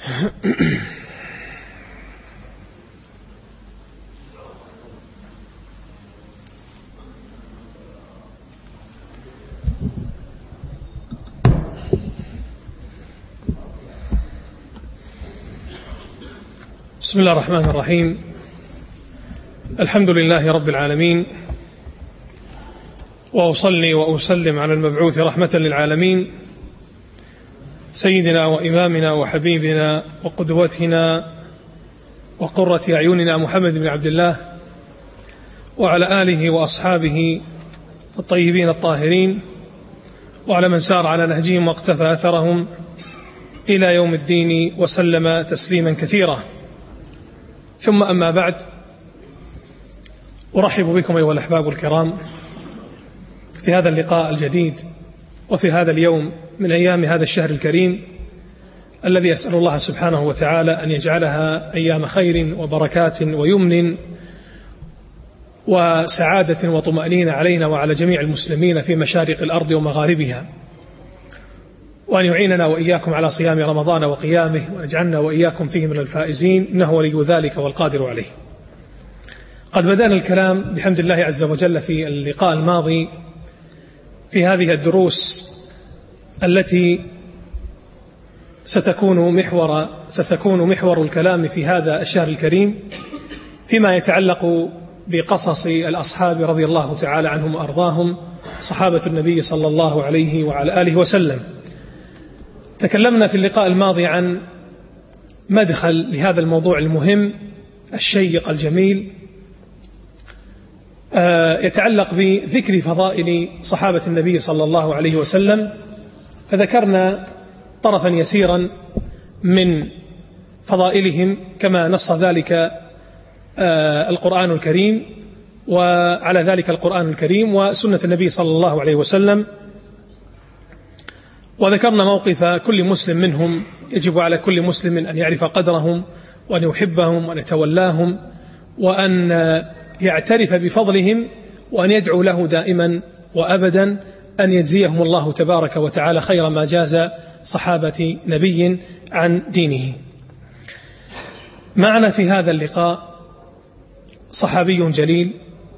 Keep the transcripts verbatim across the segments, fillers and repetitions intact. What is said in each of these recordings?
بسم الله الرحمن الرحيم. الحمد لله رب العالمين، وأصلي وأسلم على المبعوث رحمة للعالمين سيدنا وإمامنا وحبيبنا وقدوتنا وقرة أعيننا محمد بن عبد الله وعلى آله وأصحابه الطيبين الطاهرين وعلى من سار على نهجهم واقتفى أثرهم إلى يوم الدين وسلم تسليما كثيرا. ثم أما بعد، أرحب بكم أيها الأحباب الكرام في هذا اللقاء الجديد وفي هذا اليوم من أيام هذا الشهر الكريم الذي أسأل الله سبحانه وتعالى أن يجعلها أيام خير وبركات ويمن وسعادة وطمأنينة علينا وعلى جميع المسلمين في مشارق الأرض ومغاربها، وأن يعيننا وإياكم على صيام رمضان وقيامه، ونجعلنا وإياكم فيه من الفائزين، إنه ولي ذلك والقادر عليه. قد بدأنا الكلام بحمد الله عز وجل في اللقاء الماضي في هذه الدروس التي ستكون محور ستكون محور الكلام في هذا الشهر الكريم فيما يتعلق بقصص الأصحاب رضي الله تعالى عنهم وأرضاهم، صحابة النبي صلى الله عليه وعلى آله وسلم. تكلمنا في اللقاء الماضي عن مدخل لهذا الموضوع المهم الشيق الجميل يتعلق بذكر فضائل صحابة النبي صلى الله عليه وسلم، فذكرنا طرفا يسيرا من فضائلهم كما نص ذلك القرآن الكريم، وعلى ذلك القرآن الكريم وسنة النبي صلى الله عليه وسلم. وذكرنا موقف كل مسلم منهم، يجب على كل مسلم أن يعرف قدرهم وأن يحبهم وأن يتولاهم وأن يعترف بفضلهم وأن يدعو له دائما وأبدا أن يجزيهم الله تبارك وتعالى خير ما جاز صحابة نبي عن دينه. معنا في هذا اللقاء صحابي جليل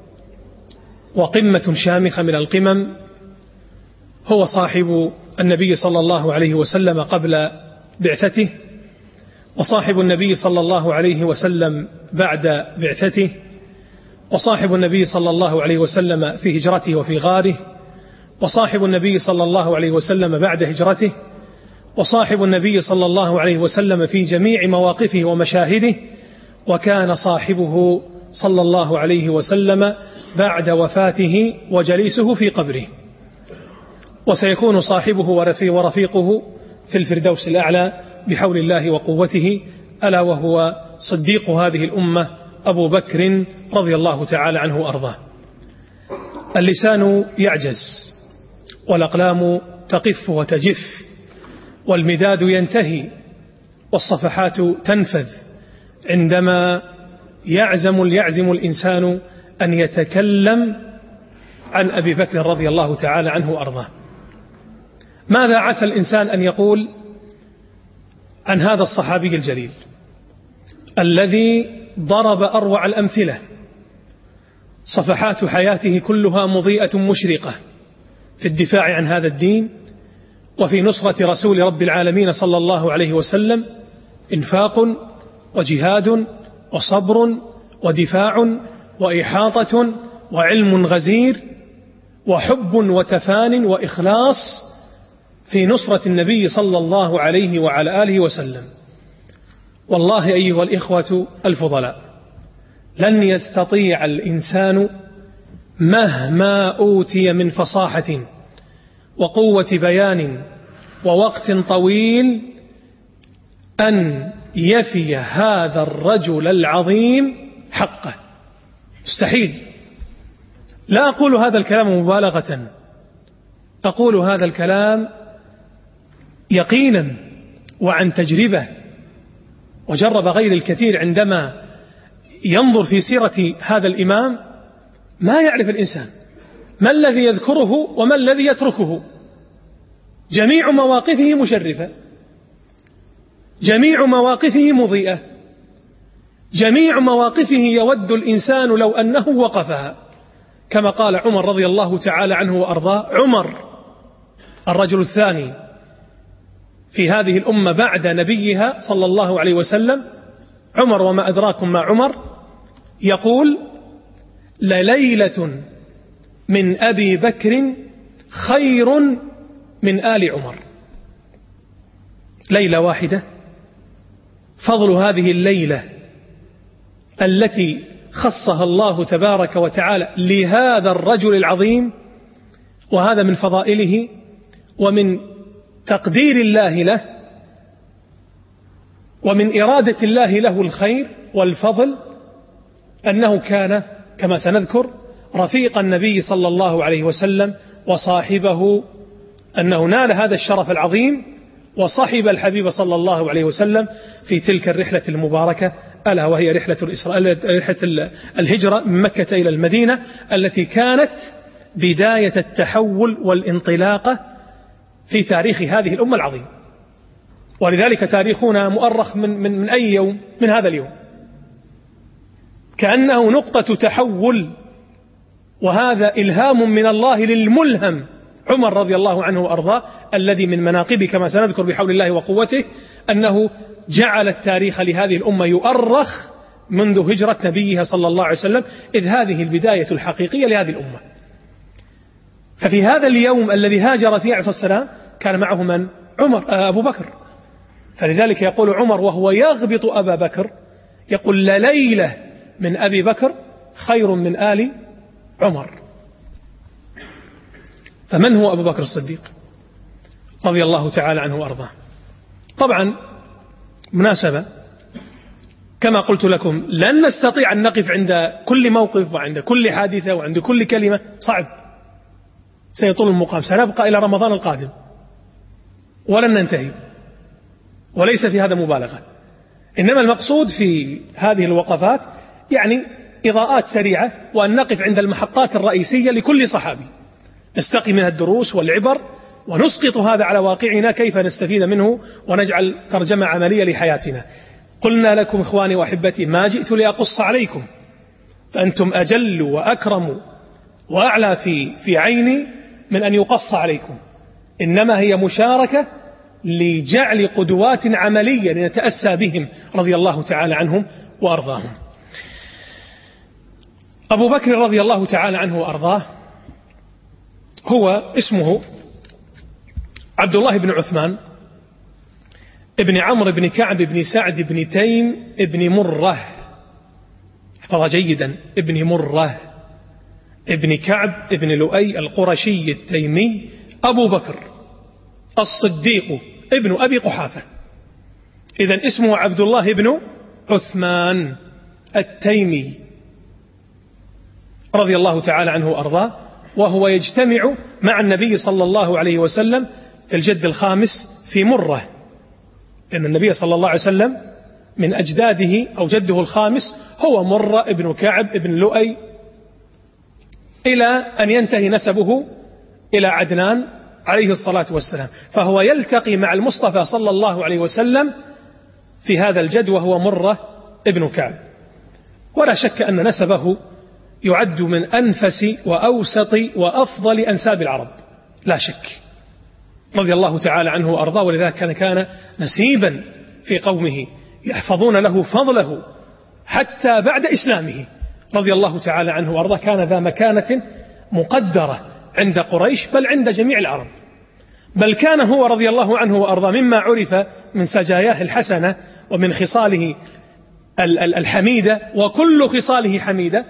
وقمة شامخة من القمم، هو صاحب النبي صلى الله عليه وسلم قبل بعثته، وصاحب النبي صلى الله عليه وسلم بعد بعثته، وصاحب النبي صلى الله عليه وسلم في هجرته وفي غاره، وصاحب النبي صلى الله عليه وسلم بعد هجرته، وصاحب النبي صلى الله عليه وسلم في جميع مواقفه ومشاهده، وكان صاحبه صلى الله عليه وسلم بعد وفاته وجليسه في قبره، وسيكون صاحبه ورفيقه في الفردوس الأعلى بحول الله وقوته، ألا وهو صديق هذه الأمة أبو بكر رضي الله تعالى عنه وأرضاه. اللسان يعجز والأقلام تقف وتجف والمداد ينتهي والصفحات تنفذ عندما يعزم يعزم الإنسان أن يتكلم عن أبي بكر رضي الله تعالى عنه وأرضاه. ماذا عسى الإنسان أن يقول عن هذا الصحابي الجليل الذي ضرب أروع الأمثلة؟ صفحات حياته كلها مضيئة مشرقة في الدفاع عن هذا الدين وفي نصرة رسول رب العالمين صلى الله عليه وسلم، إنفاق وجهاد وصبر ودفاع وإحاطة وعلم غزير وحب وتفان وإخلاص في نصرة النبي صلى الله عليه وعلى آله وسلم. والله أيها الإخوة الفضلاء، لن يستطيع الإنسان مهما أوتي من فصاحة وقوة بيان ووقت طويل أن يفي هذا الرجل العظيم حقه، مستحيل. لا أقول هذا الكلام مبالغة، أقول هذا الكلام يقينا وعن تجربة، وجرب غير الكثير عندما ينظر في سيرة هذا الإمام ما يعرف الإنسان ما الذي يذكره وما الذي يتركه، جميع مواقفه مشرفة، جميع مواقفه مضيئة، جميع مواقفه يود الإنسان لو أنه وقفها، كما قال عمر رضي الله تعالى عنه وأرضاه. عمر الرجل الثاني في هذه الأمة بعد نبيها صلى الله عليه وسلم، عمر وما أدراكم ما عمر، يقول: لليلة من أبي بكر خير من آل عمر. ليلة واحدة، فضل هذه الليلة التي خصها الله تبارك وتعالى لهذا الرجل العظيم، وهذا من فضائله ومن تقدير الله له ومن إرادة الله له الخير والفضل، أنه كان كما سنذكر رفيق النبي صلى الله عليه وسلم وصاحبه، أنه نال هذا الشرف العظيم وصحب الحبيب صلى الله عليه وسلم في تلك الرحلة المباركة، ألا وهي رحلة رحلة الهجرة من مكة إلى المدينة، التي كانت بداية التحول والانطلاقة في تاريخ هذه الأمة العظيم. ولذلك تاريخنا مؤرخ من, من, من أي يوم من هذا اليوم، كأنه نقطة تحول، وهذا إلهام من الله للملهم عمر رضي الله عنه وأرضاه، الذي من مناقبه كما سنذكر بحول الله وقوته أنه جعل التاريخ لهذه الأمة يؤرخ منذ هجرة نبيها صلى الله عليه وسلم، إذ هذه البداية الحقيقية لهذه الأمة. ففي هذا اليوم الذي هاجر فيه عليه الصلاة والسلام كان معه من؟ عمر أبو بكر. فلذلك يقول عمر وهو يغبط أبا بكر، يقول: لليلة من أبي بكر خير من آل عمر. فمن هو أبو بكر الصديق رضي الله تعالى عنه وأرضاه؟ طبعا مناسبة، كما قلت لكم لن نستطيع أن نقف عند كل موقف وعند كل حادثة وعند كل كلمة، صعب، سيطول المقام، سنبقى إلى رمضان القادم ولن ننتهي، وليس في هذا مبالغة. إنما المقصود في هذه الوقفات يعني إضاءات سريعة، وأن نقف عند المحطات الرئيسية لكل صحابي، نستقي منها الدروس والعبر، ونسقط هذا على واقعنا كيف نستفيد منه ونجعل ترجمة عملية لحياتنا. قلنا لكم إخواني وأحبتي: ما جئت لأقص عليكم، فأنتم أجل وأكرم وأعلى في في عيني من أن يقص عليكم، إنما هي مشاركة لجعل قدوات عملية لنتأسى بهم رضي الله تعالى عنهم وأرضاهم. أبو بكر رضي الله تعالى عنه وأرضاه هو اسمه عبد الله بن عثمان ابن عمرو بن كعب بن سعد بن تيم ابن مرة، احفظها جيدا، ابن مرة ابن كعب ابن لؤي القرشي التيمي، أبو بكر الصديق ابن أبي قحافة. إذن اسمه عبد الله بن عثمان التيمي رضي الله تعالى عنه وأرضاه، وهو يجتمع مع النبي صلى الله عليه وسلم في الجد الخامس في مرة، لأن النبي صلى الله عليه وسلم من أجداده أو جده الخامس هو مرة ابن كعب ابن لؤي، إلى أن ينتهي نسبه إلى عدنان عليه الصلاة والسلام، فهو يلتقي مع المصطفى صلى الله عليه وسلم في هذا الجد وهو مرة ابن كعب. ولا شك أن نسبه يعد من أنفس وأوسط وأفضل أنساب العرب، لا شك، رضي الله تعالى عنه وأرضاه. ولذلك كان كان نسيبا في قومه يحفظون له فضله حتى بعد إسلامه رضي الله تعالى عنه وأرضاه، كان ذا مكانة مقدرة عند قريش بل عند جميع العرب، بل كان هو رضي الله عنه وأرضاه مما عرف من سجاياه الحسنة ومن خصاله الحميدة، وكل خصاله حميدة،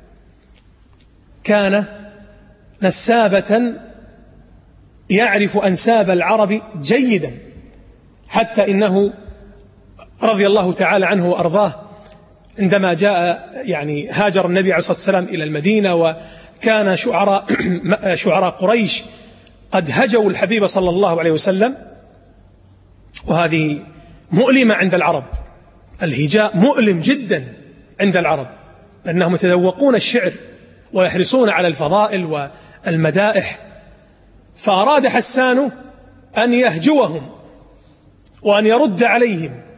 كان نسابة يعرف أنساب العرب جيدا، حتى إنه رضي الله تعالى عنه وأرضاه عندما جاء يعني هاجر النبي عليه الصلاة والسلام إلى المدينة، وكان شعراء شعراء قريش قد هجوا الحبيب صلى الله عليه وسلم، وهذه مؤلمة عند العرب، الهجاء مؤلم جدا عند العرب، لأنهم يتذوقون الشعر ويحرصون على الفضائل والمدائح. فأراد حسان أن يهجوهم وأن يرد عليهم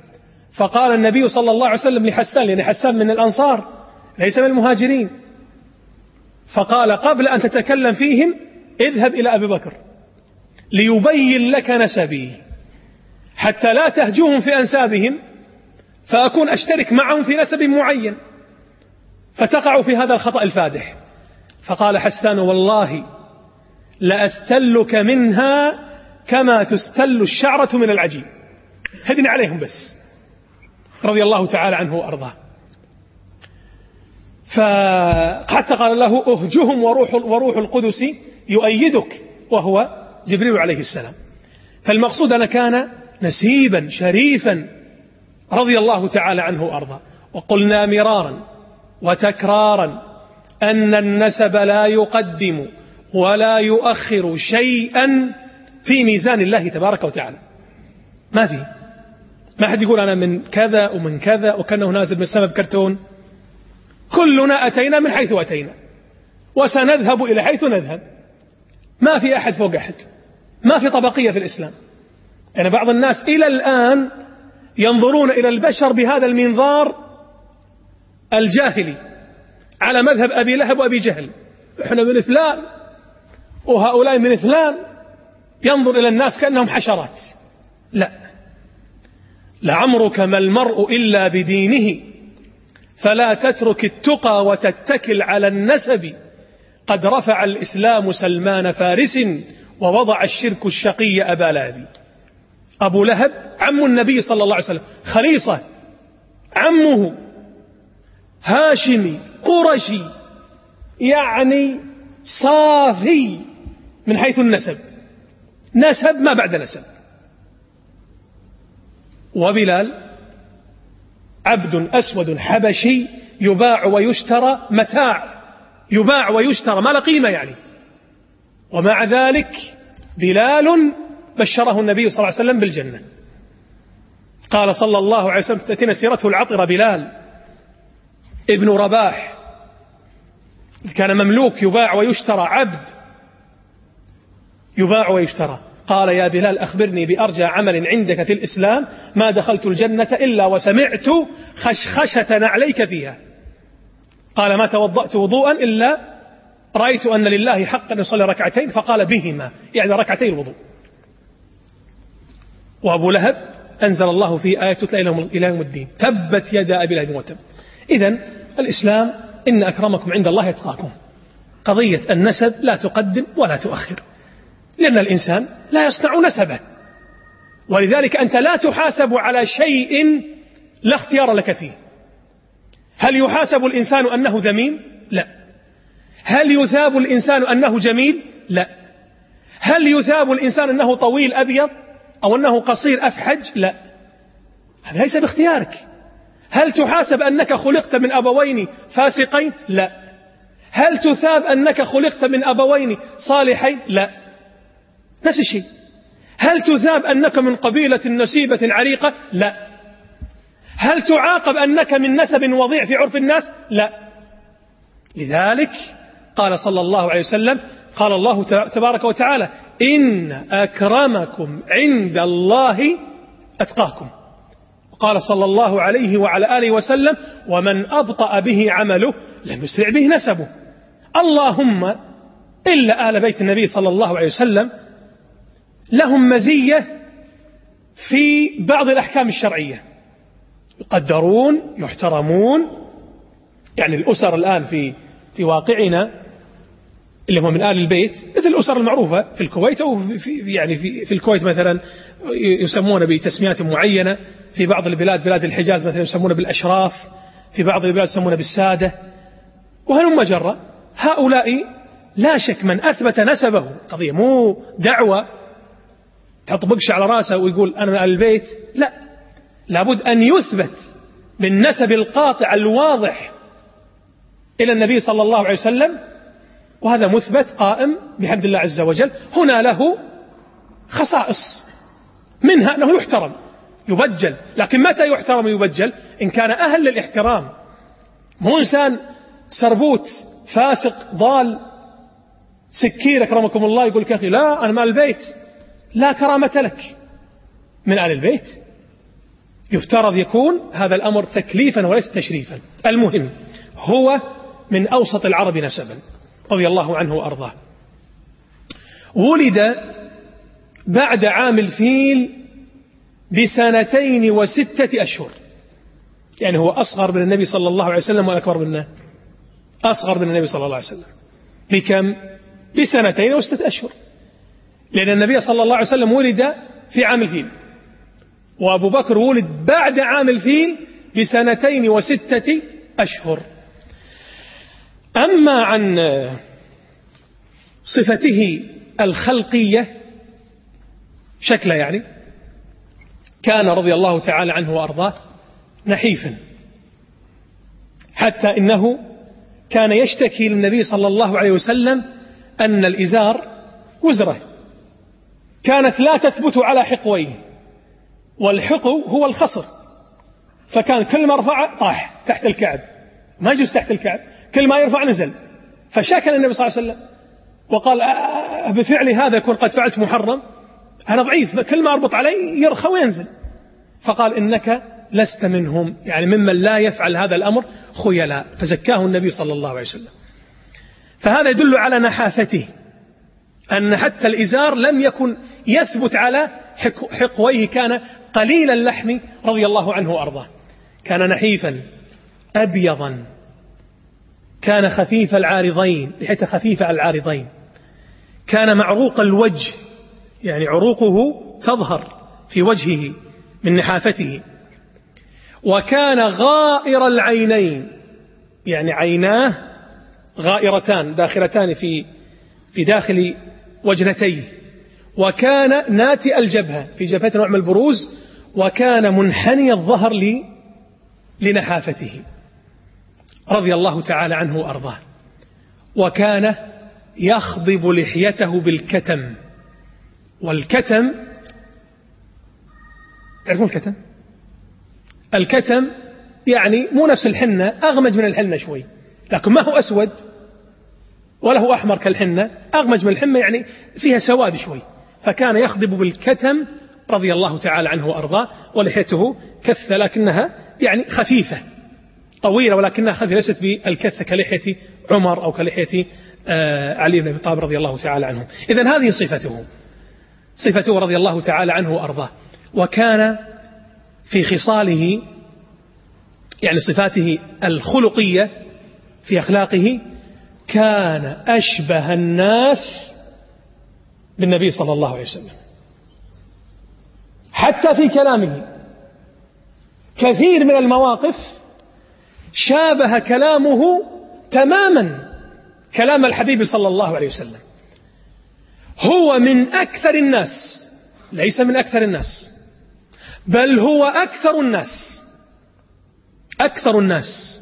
فقال النبي صلى الله عليه وسلم لحسان، لأن حسان من الأنصار ليس من المهاجرين، فقال قبل أن تتكلم فيهم اذهب إلى أبي بكر ليبين لك نسبي حتى لا تهجوهم في أنسابهم فأكون أشترك معهم في نسب معين فتقع في هذا الخطأ الفادح. فقال حسان والله لأستلك منها كما تستل الشعرة من العجين. هدني عليهم بس، رضي الله تعالى عنه وأرضاه. فحتى قال له أهجهم وروح, وروح القدس يؤيدك، وهو جبريل عليه السلام. فالمقصود أن كان نسيبا شريفا رضي الله تعالى عنه وأرضاه. وقلنا مرارا وتكرارا أن النسب لا يقدم ولا يؤخر شيئا في ميزان الله تبارك وتعالى. ما في ما حد يقول أنا من كذا ومن كذا وكأنه نازل من السماء بكرتون. كلنا أتينا من حيث أتينا وسنذهب إلى حيث نذهب. ما في أحد فوق أحد، ما في طبقية في الإسلام. يعني بعض الناس إلى الآن ينظرون إلى البشر بهذا المنظار الجاهلي على مذهب أبي لهب وأبي جهل، إحنا من فلان وهؤلاء من فلان، ينظر إلى الناس كأنهم حشرات. لا، لعمرك ما المرء إلا بدينه فلا تترك التقى وتتكل على النسب قد رفع الإسلام سلمان فارس ووضع الشرك الشقي أبا لهب. أبو لهب عم النبي صلى الله عليه وسلم، خليصة، عمه هاشمي قرشي، يعني صافي من حيث النسب، نسب ما بعد نسب. وبلال عبد أسود حبشي يباع ويشترى، متاع يباع ويشترى ما له قيمة يعني، ومع ذلك بلال بشره النبي صلى الله عليه وسلم بالجنة. قال صلى الله عليه وسلم تأتينا سيرته العطرة بلال ابن رباح، كان مملوك يباع ويشترى، عبد يباع ويشترى. قال يا بلال أخبرني بأرجى عمل عندك في الإسلام، ما دخلت الجنة إلا وسمعت خشخشة نعليك فيها. قال ما توضأت وضوءا إلا رأيت أن لله حقا يصلي ركعتين، فقال بهما يعني ركعتين الوضوء. وأبو لهب أنزل الله في آية تتلى إلى يوم الدين تبت يدا أبي لهب وتب. إذن الإسلام إن أكرمكم عند الله يتقاكم. قضية النسب لا تقدم ولا تؤخر، لأن الإنسان لا يصنع نسبه، ولذلك أنت لا تحاسب على شيء لا اختيار لك فيه. هل يحاسب الإنسان أنه ذميم؟ لا. هل يثاب الإنسان أنه جميل؟ لا. هل يثاب الإنسان أنه طويل أبيض أو أنه قصير أفحج؟ لا، هذا ليس باختيارك. هل تحاسب أنك خلقت من أبوين فاسقين؟ لا. هل تثاب أنك خلقت من أبوين صالحين؟ لا، نفس الشيء. هل تثاب أنك من قبيلة نسيبة عريقة؟ لا. هل تعاقب أنك من نسب وضيع في عرف الناس؟ لا. لذلك قال صلى الله عليه وسلم قال الله تبارك وتعالى إن أكرمكم عند الله أتقاكم. وقال صلى الله عليه وعلى آله وسلم ومن أبطأ به عمله لم يسرع به نسبه. اللهم إلا آل بيت النبي صلى الله عليه وسلم لهم مزية في بعض الأحكام الشرعية، يقدرون يحترمون. يعني الأسر الآن في في واقعنا اللي هو من آل البيت، مثل الأسر المعروفة في الكويت أو في يعني في في الكويت مثلا يسمون بتسميات معينة، في بعض البلاد بلاد الحجاز مثلا يسمون بالأشراف، في بعض البلاد يسمون بالسادة، وهلم جرة. هؤلاء لا شك من أثبت نسبه، قضية مو دعوة تحط بقش على راسه ويقول أنا من آل البيت، لا، لابد أن يثبت بالنسب القاطع الواضح إلى النبي صلى الله عليه وسلم، وهذا مثبت قائم بحمد الله عز وجل. هنا له خصائص، منها أنه يحترم يبجل، لكن متى يحترم ويبجل؟ إن كان أهل للاحترام، مو إنسان سربوت فاسق ضال سكير أكرمكم الله يقول لك يا أخي لا أنا من آل البيت، لا كرامة لك من آل البيت. يفترض يكون هذا الأمر تكليفا وليس تشريفا. المهم هو من أوسط العرب نسبا رضي الله عنه وأرضاه. ولد بعد عام الفيل بسنتين وستة أشهر، يعني هو أصغر من النبي صلى الله عليه وسلم وأكبر منه، أصغر من النبي صلى الله عليه وسلم بكم؟ بسنتين وستة أشهر، لأن النبي صلى الله عليه وسلم ولد في عام الفيل، وأبو بكر ولد بعد عام الفيل بسنتين وستة أشهر. أما عن صفته الخلقية شكله، يعني كان رضي الله تعالى عنه وأرضاه نحيفا، حتى إنه كان يشتكي للنبي صلى الله عليه وسلم أن الإزار وزره كانت لا تثبت على حقويه، والحقو هو الخصر، فكان كل ما رفع طاح تحت الكعب، ما يجوز تحت الكعب، كل ما يرفع نزل. فشكل النبي صلى الله عليه وسلم وقال بفعل هذا يكون قد فعلت محرم، أنا ضعيف كل ما أربط عليه يرخى وينزل. فقال إنك لست منهم، يعني ممن لا يفعل هذا الأمر خيلاء، فزكاه النبي صلى الله عليه وسلم. فهذا يدل على نحافته، أن حتى الإزار لم يكن يثبت على حقويه، كان قليل اللحم رضي الله عنه وأرضاه. كان نحيفا أبيضا، كان خفيف العارضين، لحيته خفيفة العارضين، كان معروق الوجه، يعني عروقه تظهر في وجهه من نحافته، وكان غائر العينين، يعني عيناه غائرتان داخلتان في في داخل وجنتيه، وكان ناتئ الجبهة، في جبهته نوع من البروز، وكان منحني الظهر لنحافته رضي الله تعالى عنه وأرضاه. وكان يخضب لحيته بالكتم، والكتم تعرفون الكتم؟ الكتم يعني مو نفس الحنة، أغمج من الحنة شوي، لكن ما هو أسود ولا هو أحمر كالحنة، أغمج من الحنة يعني فيها سواد شوي. فكان يخضب بالكتم رضي الله تعالى عنه وأرضاه، ولحيته كثة لكنها يعني خفيفة طويلة، ولكنها خفيفة ليست بالكثة كلحية عمر أو كلحية علي بن أبي طالب رضي الله تعالى عنه. إذن هذه صفته صفته رضي الله تعالى عنه وأرضاه. وكان في خصاله، يعني صفاته الخلقية في أخلاقه، كان أشبه الناس بالنبي صلى الله عليه وسلم، حتى في كلامه كثير من المواقف شابه كلامه تماما كلام الحبيب صلى الله عليه وسلم. هو من أكثر الناس، ليس من أكثر الناس، بل هو أكثر الناس أكثر الناس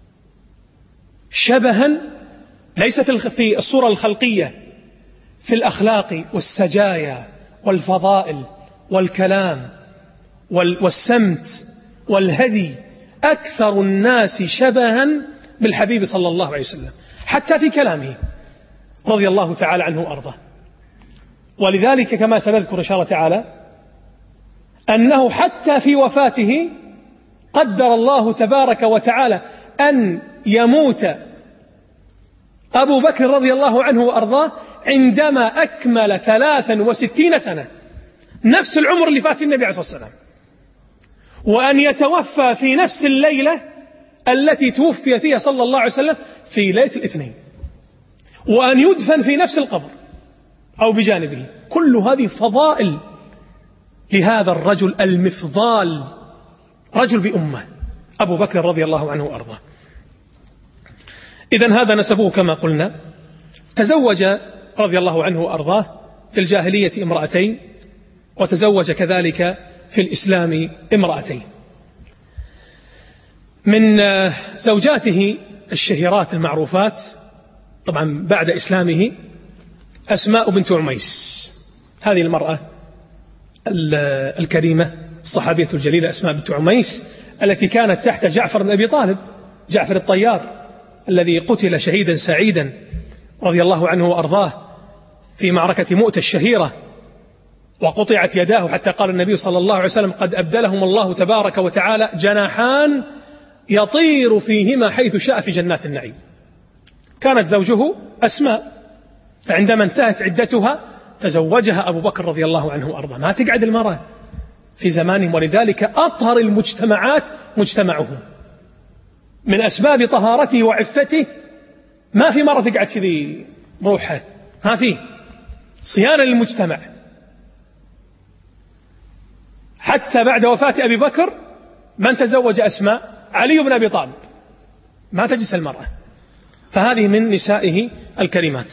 شبها، ليس في الصورة الخلقية، في الأخلاق والسجايا والفضائل والكلام والسمت والهدي، أكثر الناس شبها بالحبيب صلى الله عليه وسلم حتى في كلامه رضي الله تعالى عنه وأرضاه. ولذلك كما سنذكر إن شاء الله تعالى أنه حتى في وفاته قدر الله تبارك وتعالى أن يموت أبو بكر رضي الله عنه وأرضاه عندما أكمل ثلاثا وستين سنة، نفس العمر اللي فات النبي عليه الصلاة والسلام، وأن يتوفى في نفس الليلة التي توفي فيها صلى الله عليه وسلم في ليلة الاثنين، وأن يدفن في نفس القبر أو بجانبه. كل هذه فضائل لهذا الرجل المفضال، رجل بأمة، أبو بكر رضي الله عنه وأرضاه. إذن هذا نسبه كما قلنا. تزوج رضي الله عنه وأرضاه في الجاهلية امرأتين، وتزوج كذلك في الإسلام امرأتين. من زوجاته الشهيرات المعروفات طبعا بعد إسلامه أسماء بنت عميس، هذه المرأة الكريمة الصحابية الجليلة أسماء بنت عميس، التي كانت تحت جعفر بن أبي طالب، جعفر الطيار الذي قتل شهيدا سعيدا رضي الله عنه وأرضاه في معركة مؤتة الشهيرة وقطعت يداه حتى قال النبي صلى الله عليه وسلم قد أبدلهم الله تبارك وتعالى جناحان يطير فيهما حيث شاء في جنات النعيم. كانت زوجه أسماء، فعندما انتهت عدتها تزوجها أبو بكر رضي الله عنه وأرضاه. ما تقعد المرأة في زمانهم، ولذلك أطهر المجتمعات مجتمعهم. من أسباب طهارته وعفته ما في مرة تقعد كذي روحها، ما في صيانة للمجتمع. حتى بعد وفاة أبي بكر من تزوج أسماء؟ علي بن أبي طالب. ما تجلس المرأة، فهذه من نسائه الكريمات.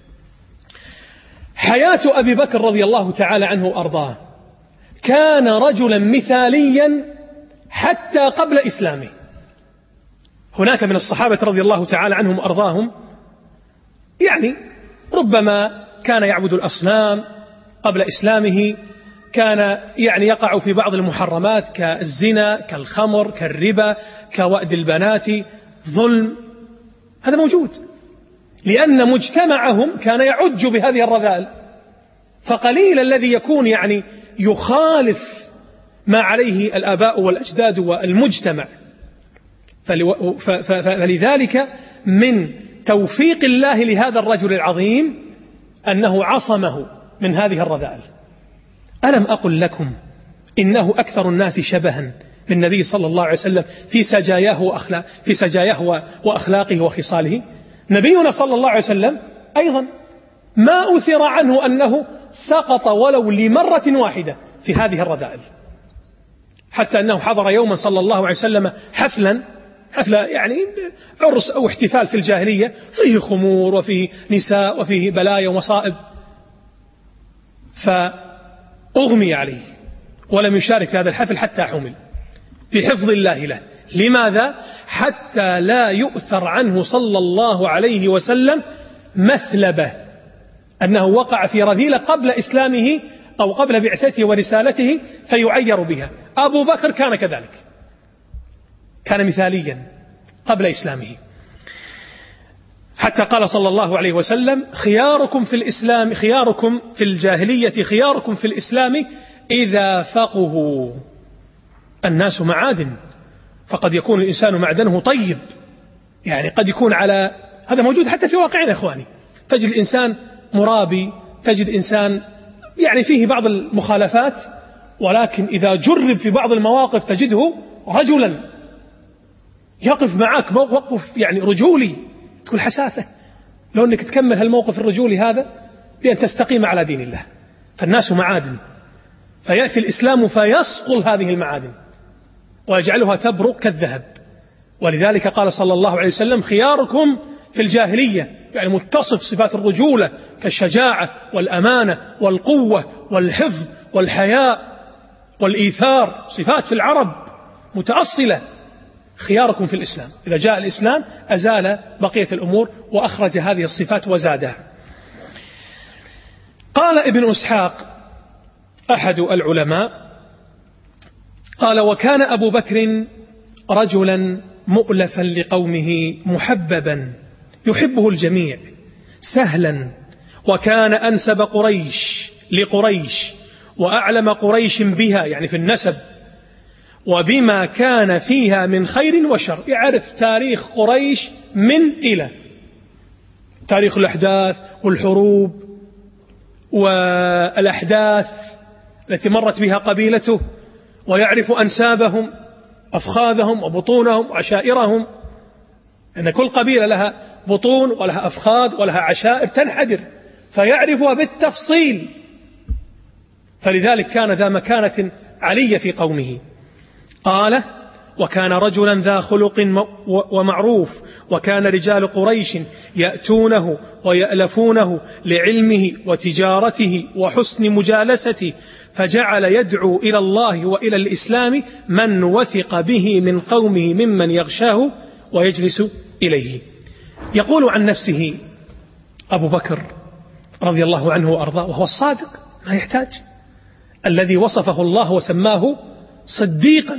حياة أبي بكر رضي الله تعالى عنه وأرضاه، كان رجلا مثاليا حتى قبل إسلامه. هناك من الصحابة رضي الله تعالى عنهم وأرضاهم يعني ربما كان يعبد الأصنام قبل إسلامه، كان يعني يقع في بعض المحرمات كالزنا كالخمر كالربا كوأد البنات ظلم، هذا موجود، لأن مجتمعهم كان يعج بهذه الرذائل. فقليل الذي يكون يعني يخالف ما عليه الآباء والأجداد والمجتمع. فلذلك من توفيق الله لهذا الرجل العظيم أنه عصمه من هذه الرذائل. ألم أقل لكم إنه أكثر الناس شبها بالنبي صلى الله عليه وسلم في سجاياه وأخلاق في سجاياه وأخلاقه وخصاله. نبينا صلى الله عليه وسلم أيضا ما أثر عنه أنه سقط ولو لمرة واحدة في هذه الرذائل، حتى أنه حضر يوما صلى الله عليه وسلم حفلا حفلة يعني عرس أو احتفال في الجاهلية، فيه خمور وفيه نساء وفيه بلايا ومصائب، فأغمي عليه ولم يشارك في هذا الحفل حتى حمل بحفظ الله له. لماذا؟ حتى لا يؤثر عنه صلى الله عليه وسلم مثلبة أنه وقع في رذيلة قبل إسلامه أو قبل بعثته ورسالته فيعير بها. أبو بكر كان كذلك، كان مثاليا قبل إسلامه، حتى قال صلى الله عليه وسلم خياركم في الإسلام خياركم في الجاهلية خياركم في الإسلام إذا فقهوا. الناس معادن، فقد يكون الإنسان معدنه طيب، يعني قد يكون على هذا موجود حتى في واقعنا إخواني. تجد الإنسان مرابي، تجد إنسان يعني فيه بعض المخالفات، ولكن إذا جرب في بعض المواقف تجده رجلا يقف معك موقف يعني رجولي، تقول حساسة لو أنك تكمل هالموقف الرجولي هذا بأن تستقيم على دين الله. فالناس معادن، فيأتي الإسلام فيصقل هذه المعادن ويجعلها تبرق كالذهب. ولذلك قال صلى الله عليه وسلم خياركم في الجاهلية، يعني متصف صفات الرجولة كالشجاعة والأمانة والقوة والحفظ والحياء والإيثار، صفات في العرب متأصلة. خياركم في الإسلام، إذا جاء الإسلام أزال بقية الأمور وأخرج هذه الصفات وزادها. قال ابن إسحاق أحد العلماء قال وكان أبو بكر رجلا مؤلفا لقومه محببا يحبه الجميع سهلا، وكان أنسب قريش لقريش وأعلم قريش بها يعني في النسب وبما كان فيها من خير وشر. يعرف تاريخ قريش من إلى تاريخ الأحداث والحروب والأحداث التي مرت بها قبيلته، ويعرف أنسابهم أفخاذهم وبطونهم وعشائرهم، أن كل قبيلة لها بطون ولها أفخاذ ولها عشائر تنحدر، فيعرفها بالتفصيل. فلذلك كان ذا مكانة علية في قومه. قال وكان رجلا ذا خلق ومعروف، وكان رجال قريش يأتونه ويألفونه لعلمه وتجارته وحسن مجالسته، فجعل يدعو إلى الله وإلى الإسلام من وثق به من قومه ممن يغشاه ويجلس إليه. يقول عن نفسه أبو بكر رضي الله عنه وأرضاه وهو الصادق ما يحتاج، الذي وصفه الله وسماه صديقا.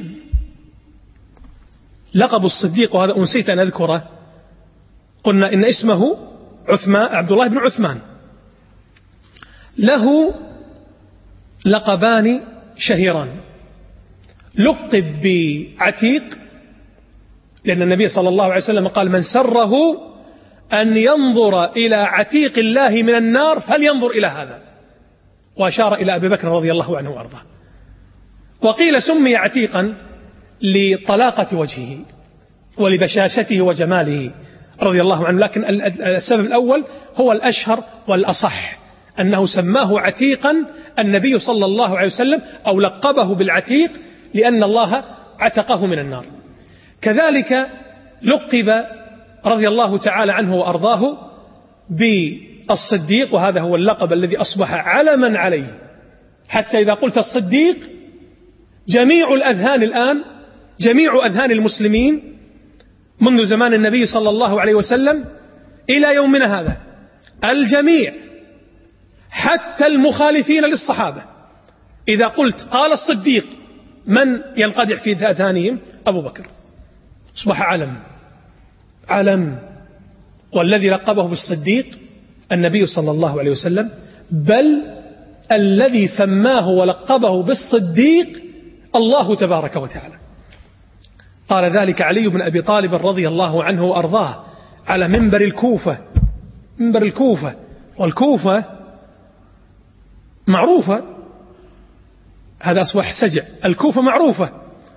لقب الصديق وهذا أنسيت أن أذكره، قلنا إن اسمه عثمان عبد الله بن عثمان، له لقبان شهيران. لقب بعتيق لأن النبي صلى الله عليه وسلم قال: من سره أن ينظر إلى عتيق الله من النار فلينظر إلى هذا، وأشار إلى أبي بكر رضي الله عنه وأرضاه. وقيل سمي عتيقا لطلاقة وجهه ولبشاشته وجماله رضي الله عنه، لكن السبب الأول هو الأشهر والأصح، أنه سماه عتيقا النبي صلى الله عليه وسلم أو لقبه بالعتيق لأن الله عتقه من النار. كذلك لقب رضي الله تعالى عنه وأرضاه بالصديق، وهذا هو اللقب الذي أصبح علما عليه، حتى إذا قلت الصديق جميع الأذهان الآن، جميع أذهان المسلمين منذ زمان النبي صلى الله عليه وسلم إلى يومنا هذا، الجميع حتى المخالفين للصحابة، إذا قلت قال الصديق من ينقدح في أذهانهم؟ أبو بكر. أصبح علم علم، والذي لقبه بالصديق النبي صلى الله عليه وسلم، بل الذي سماه ولقبه بالصديق الله تبارك وتعالى. قال ذلك علي بن أبي طالب رضي الله عنه وأرضاه على منبر الكوفة، منبر الكوفة، والكوفة معروفة، هذا أصبح سجع، الكوفة معروفة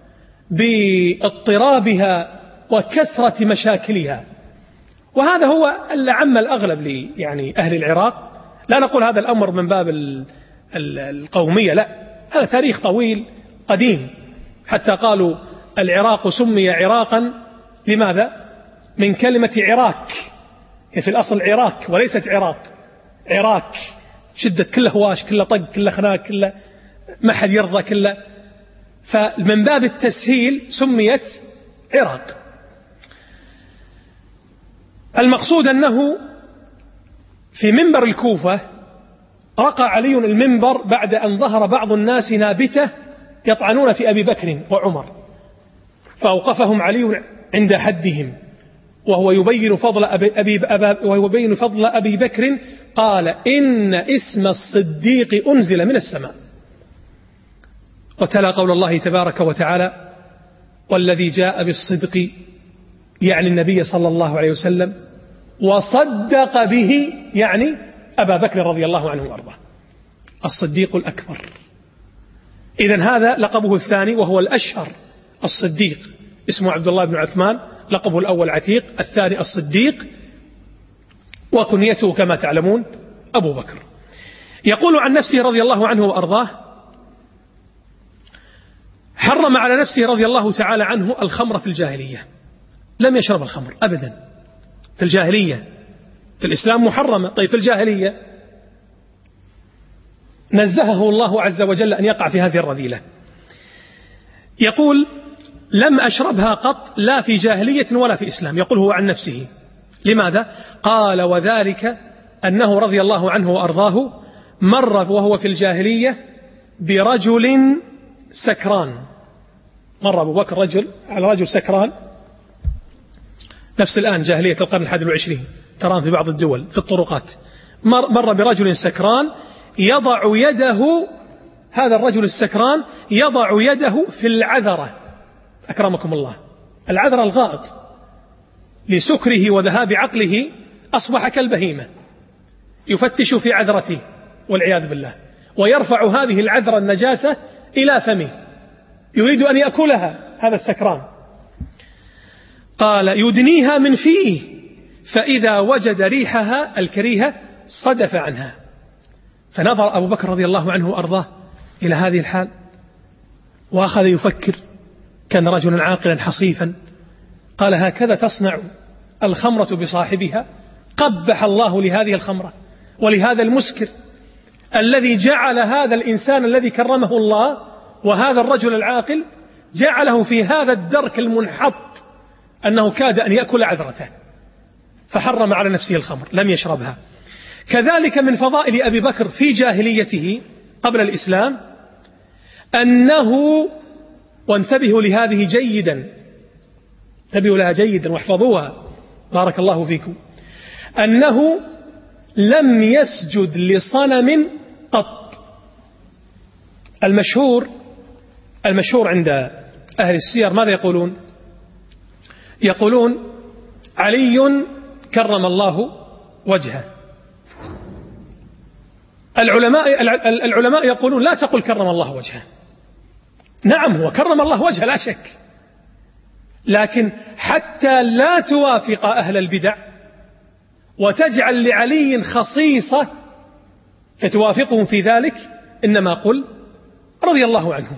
باضطرابها وكثرة مشاكلها، وهذا هو العم الأغلب لي يعني أهل العراق. لا نقول هذا الأمر من باب القومية، لا، هذا تاريخ طويل قديم، حتى قالوا العراق سمي عراقا لماذا؟ من كلمة عراك، هي في الأصل عراك وليست عراق، عراك شدة، كله هواش، كله طق، كله خناق، كله ما حد يرضى، كله، فمن باب التسهيل سميت عراق. المقصود أنه في منبر الكوفة رقى علي المنبر بعد أن ظهر بعض الناس نابته يطعنون في أبي بكر وعمر، فأوقفهم علي عند حدهم وهو يبين فضل أبي, أبي, وهو يبين فضل أبي بكر، قال: إن اسم الصديق أنزل من السماء. وتلا قول الله تبارك وتعالى: والذي جاء بالصدق، يعني النبي صلى الله عليه وسلم، وصدق به، يعني أبا بكر رضي الله عنه وأرضاه، الصديق الأكبر. إذن هذا لقبه الثاني وهو الأشهر، الصديق، اسمه عبد الله بن عثمان، لقبه الأول عتيق، الثاني الصديق، وكنيته كما تعلمون أبو بكر. يقول عن نفسه رضي الله عنه وأرضاه: حرم على نفسه رضي الله تعالى عنه الخمر في الجاهلية، لم يشرب الخمر أبدا في الجاهلية، في الإسلام محرمة، طيب في الجاهلية نزهه الله عز وجل أن يقع في هذه الرذيلة. يقول: لم أشربها قط، لا في جاهلية ولا في إسلام. يقول هو عن نفسه، لماذا؟ قال: وذلك أنه رضي الله عنه وأرضاه مر وهو في الجاهلية برجل سكران، مر أبو بكر رجل على رجل سكران، نفس الآن جاهلية القرن الحادي والعشرين تران في بعض الدول في الطرقات، مر, مر برجل سكران يضع يده، هذا الرجل السكران يضع يده في العذرة، أكرمكم الله، العذرة الغائط، لسكره وذهاب عقله أصبح كالبهيمة، يفتش في عذرته والعياذ بالله، ويرفع هذه العذرة النجاسة إلى فمه، يريد أن يأكلها هذا السكران. قال: يدنيها من فيه، فإذا وجد ريحها الكريهة صدف عنها. فنظر أبو بكر رضي الله عنه وأرضاه إلى هذه الحال وأخذ يفكر، كان رجلا عاقلا حصيفا، قال: هكذا تصنع الخمرة بصاحبها؟ قبح الله لهذه الخمرة ولهذا المسكر الذي جعل هذا الإنسان الذي كرمه الله وهذا الرجل العاقل جعله في هذا الدرك المنحط أنه كاد أن يأكل عذرته، فحرم على نفسه الخمر، لم يشربها. كذلك من فضائل أبي بكر في جاهليته قبل الإسلام أنه، وانتبهوا لهذه جيدا، انتبهوا لها جيدا واحفظوها بارك الله فيكم، أنه لم يسجد لصنم قط، المشهور المشهور عند أهل السير ماذا يقولون؟ يقولون علي كرم الله وجهه. العلماء العلماء يقولون لا تقل كرم الله وجهه، نعم هو كرم الله وجهه لا شك، لكن حتى لا توافق أهل البدع وتجعل لعلي خصيصة فتوافقهم في ذلك، إنما قل رضي الله عنه.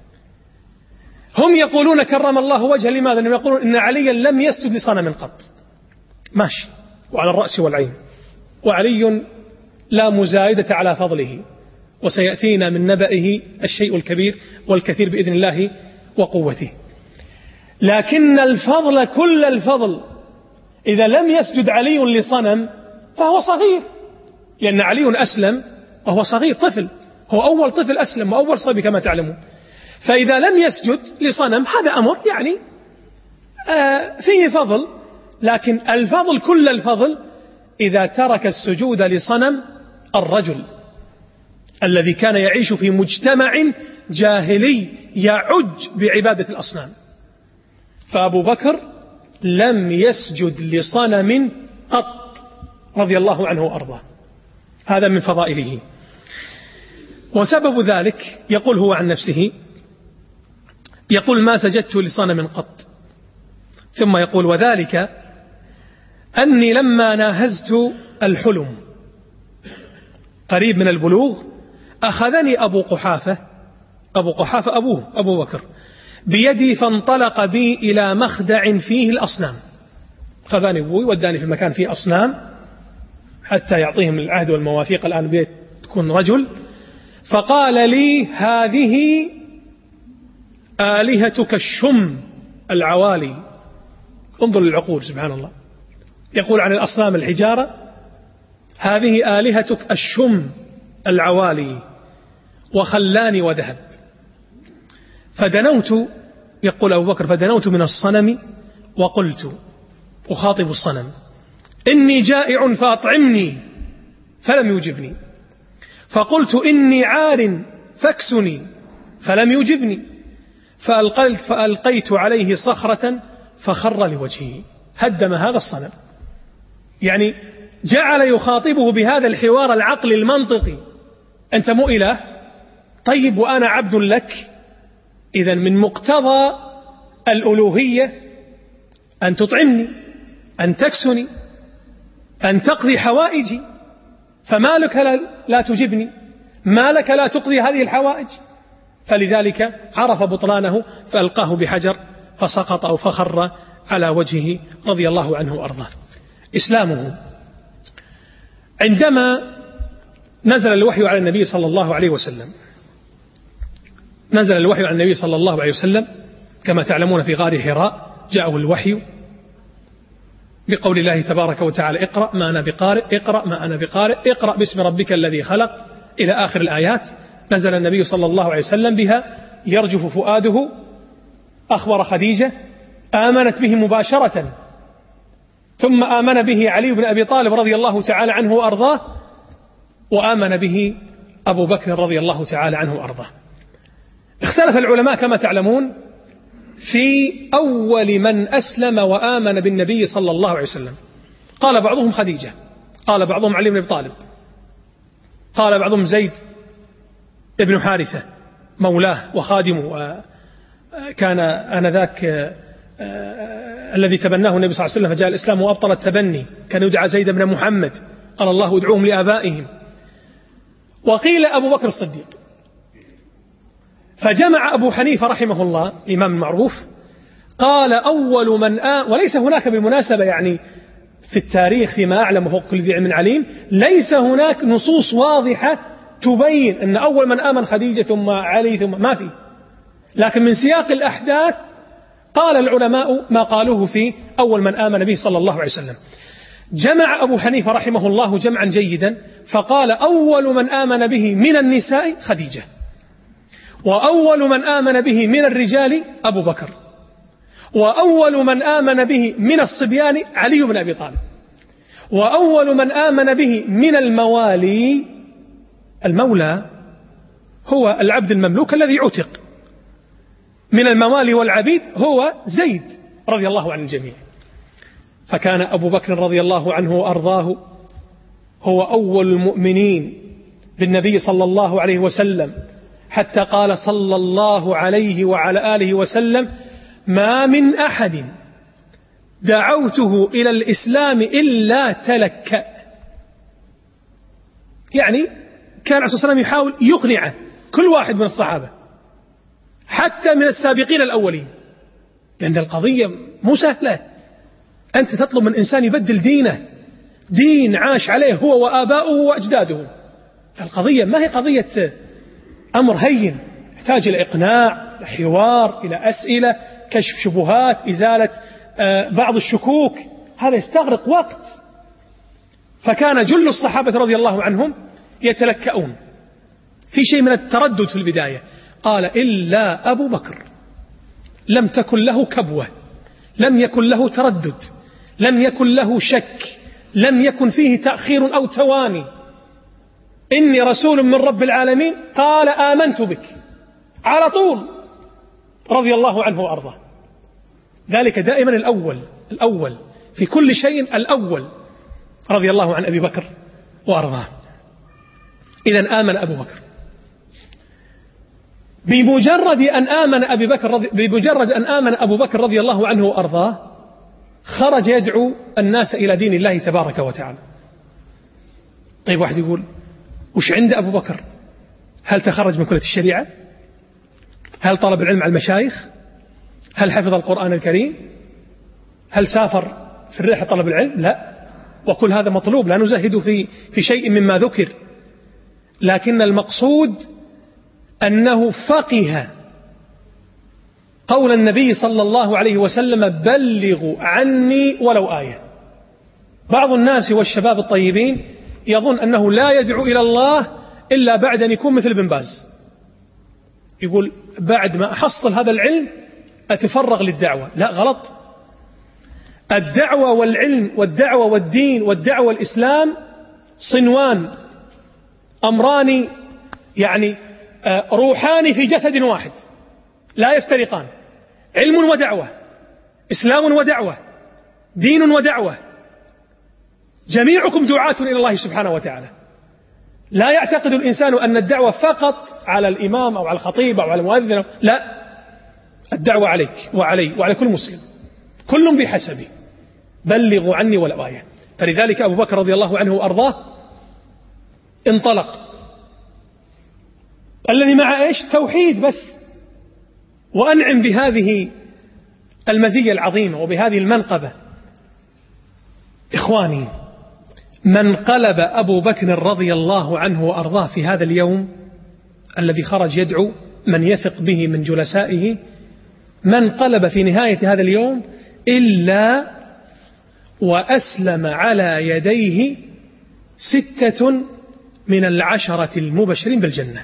هم يقولون كرم الله وجهه، لماذا؟ لأنهم يقولون إن عليا لم يسجد لصنم قط، ماشي، وعلى الرأس والعين، وعلي لا مزايدة على فضله، وسيأتينا من نبأه الشيء الكبير والكثير بإذن الله وقوته. لكن الفضل كل الفضل إذا لم يسجد علي لصنم فهو صغير، لأن علي أسلم وهو صغير طفل، هو أول طفل أسلم وأول صبي كما تعلمون. فإذا لم يسجد لصنم هذا أمر يعني آه فيه فضل، لكن الفضل كل الفضل إذا ترك السجود لصنم الرجل الذي كان يعيش في مجتمع جاهلي يعج بعبادة الأصنام. فأبو بكر لم يسجد لصنم قط رضي الله عنه وأرضاه، هذا من فضائله. وسبب ذلك يقول هو عن نفسه، يقول ما سجدت لصنم قط، ثم يقول وذلك أني لما ناهزت الحلم قريب من البلوغ أخذني أبو قحافة أبو قحافة أبوه أبو بكر بيدي فانطلق بي إلى مخدع فيه الأصنام، خذاني أبوي وداني في مكان فيه أصنام حتى يعطيهم العهد والمواثيق، الآن بيت تكون رجل، فقال لي هذه آلهتك الشم العوالي. انظر للعقول سبحان الله، يقول عن الأصنام الحجارة هذه آلهتك الشم العوالي وخلاني وذهب. فدنوت، يقول أبو بكر فدنوت من الصنم وقلت أخاطب الصنم إني جائع فأطعمني، فلم يجبني. فقلت إني عار فاكسني، فلم يجبني. فألقيت, فألقيت عليه صخرة فخر لوجهه، هدم هذا الصنم. يعني جعل يخاطبه بهذا الحوار العقلي المنطقي، أنت مو إله، طيب وأنا عبد لك، إذن من مقتضى الألوهية أن تطعمني، أن تكسني، أن تقضي حوائجي، فما لك لا تجبني، ما لك لا تقضي هذه الحوائج. فلذلك عرف بطلانه فألقاه بحجر فسقط أو فخر على وجهه رضي الله عنه وأرضاه. إسلامه عندما نزل الوحي على النبي صلى الله عليه وسلم، نزل الوحي على النبي صلى الله عليه وسلم كما تعلمون في غار حراء، جاءه الوحي بقول الله تبارك وتعالى اقرأ ما أنا بقارئ، اقرأ ما أنا بقارئ، اقرأ باسم ربك الذي خلق إلى آخر الآيات. نزل النبي صلى الله عليه وسلم بها يرجف فؤاده، أخبر خديجة، آمنت به مباشرة، ثم آمن به علي بن أبي طالب رضي الله تعالى عنه وأرضاه، وآمن به أبو بكر رضي الله تعالى عنه وأرضاه. اختلف العلماء كما تعلمون في أول من أسلم وآمن بالنبي صلى الله عليه وسلم. قال بعضهم خديجة، قال بعضهم علي بن أبي طالب، قال بعضهم زيد ابن حارثة مولاه وخادمه، وكان آنذاك الذي تبناه النبي صلى الله عليه وسلم فجاء الإسلام وأبطل التبني، كان يدعى زيد بن محمد، قال الله ادعوهم لآبائهم. وقيل أبو بكر الصديق. فجمع أبو حنيفة رحمه الله الإمام المعروف، قال أول من آمن، وليس هناك بالمناسبة يعني في التاريخ فيما أعلم فوق كل ذي علم عليم ليس هناك نصوص واضحة تبين أن أول من آمن خديجة ثم علي ثم، ما في، لكن من سياق الأحداث قال العلماء ما قالوه في أول من آمن به صلى الله عليه وسلم. جمع أبو حنيفة رحمه الله جمعا جيدا، فقال أول من آمن به من النساء خديجة، وأول من آمن به من الرجال أبو بكر، وأول من آمن به من الصبيان علي بن أبي طالب، وأول من آمن به من الموالي، المولى هو العبد المملوك الذي عتق من الموالي والعبيد، هو زيد رضي الله عن الجميع. فكان أبو بكر رضي الله عنه وأرضاه هو أول المؤمنين بالنبي صلى الله عليه وسلم، حتى قال صلى الله عليه وعلى آله وسلم: ما من أحد دعوته إلى الإسلام إلا تلكأ. يعني كان عليه الصلاة والسلام يحاول يقنعه كل واحد من الصحابة حتى من السابقين الأولين، لأن القضية مو سهلة. أنت تطلب من إنسان يبدل دينه، دين عاش عليه هو وآباؤه وأجداده، فالقضية ما هي قضية أمر هين، يحتاج إلى إقناع، إلى حوار، إلى أسئلة، كشف شبهات، إزالة بعض الشكوك، هذا يستغرق وقت. فكان جل الصحابة رضي الله عنهم يتلكؤون في شيء من التردد في البداية. قال: إلا أبو بكر لم تكن له كبوة، لم يكن له تردد، لم يكن له شك، لم يكن فيه تأخير أو تواني. إني رسول من رب العالمين، قال: آمنت بك، على طول رضي الله عنه وأرضاه. ذلك دائما الأول الأول في كل شيء، الأول رضي الله عن أبي بكر وأرضاه. إذن آمن أبو بكر. بمجرد أن آمن أبي بكر رضي بمجرد أن آمن أبو بكر رضي الله عنه وأرضاه، خرج يدعو الناس إلى دين الله تبارك وتعالى. طيب واحد يقول: وش عند أبو بكر؟ هل تخرج من كلية الشريعة؟ هل طلب العلم على المشايخ؟ هل حفظ القرآن الكريم؟ هل سافر في الرحلة طلب العلم؟ لا، وكل هذا مطلوب، لا نزهد في في شيء مما ذكر، لكن المقصود أنه فقه قول النبي صلى الله عليه وسلم: بلغوا عني ولو آية. بعض الناس والشباب الطيبين يظن أنه لا يدعو إلى الله إلا بعد أن يكون مثل ابن باز، يقول بعد ما أحصل هذا العلم أتفرغ للدعوة. لا، غلط. الدعوة والعلم والدعوة والدين والدعوة والإسلام صنوان، أمران يعني روحان في جسد واحد لا يفترقان، علم ودعوة، إسلام ودعوة، دين ودعوة. جميعكم دعاة إلى الله سبحانه وتعالى. لا يعتقد الإنسان أن الدعوة فقط على الإمام أو على الخطيب أو على المؤذن، لا، الدعوة عليك وعلي وعلى كل مسلم، كل بحسبه. بلغوا عني ولو آية. فلذلك أبو بكر رضي الله عنه وأرضاه انطلق، الذي مع إيش؟ توحيد بس. وأنعم بهذه المزية العظيمة وبهذه المنقبة. إخواني، من قلب أبو بكر رضي الله عنه وأرضاه في هذا اليوم الذي خرج يدعو من يثق به من جلسائه، من قلب في نهاية هذا اليوم إلا وأسلم على يديه ستة من العشرة المبشرين بالجنة.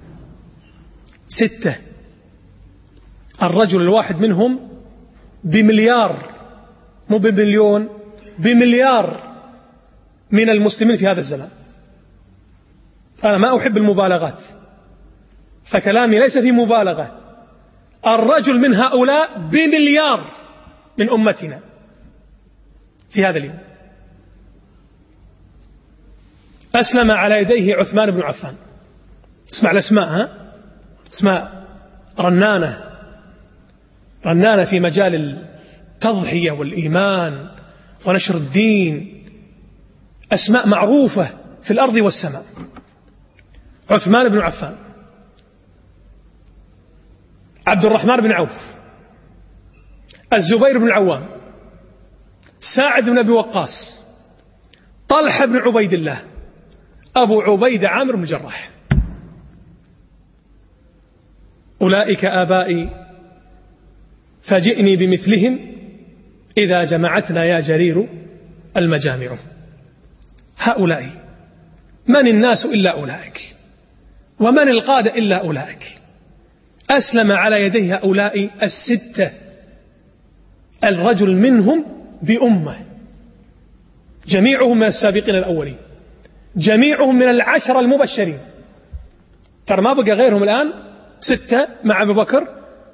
ستة، الرجل الواحد منهم بمليار، مو بمليون، بمليار من المسلمين في هذا الزمان. أنا ما أحب المبالغات، فكلامي ليس في مبالغة. الرجل من هؤلاء بمليار من أمتنا في هذا اليوم. أسلم على يديه عثمان بن عفان. اسمع الأسماء، ها؟ اسماء رنانة، رنانة في مجال التضحية والإيمان ونشر الدين، أسماء معروفة في الأرض والسماء. عثمان بن عفان، عبد الرحمن بن عوف، الزبير بن العوام، ساعد بن أبي وقاص، طلحة بن عبيد الله، أبو عبيدة عامر بن الجراح. أولئك آبائي فجئني بمثلهم إذا جمعتنا يا جرير المجامع. هؤلاء من الناس إلا أولئك، ومن القادة إلا أولئك. أسلم على يدي هؤلاء الستة، الرجل منهم بأمة، جميعهم من السابقين الأولين، جميعهم من العشر المبشرين. ترى ما بقى غيرهم الآن ستة مع أبي بكر،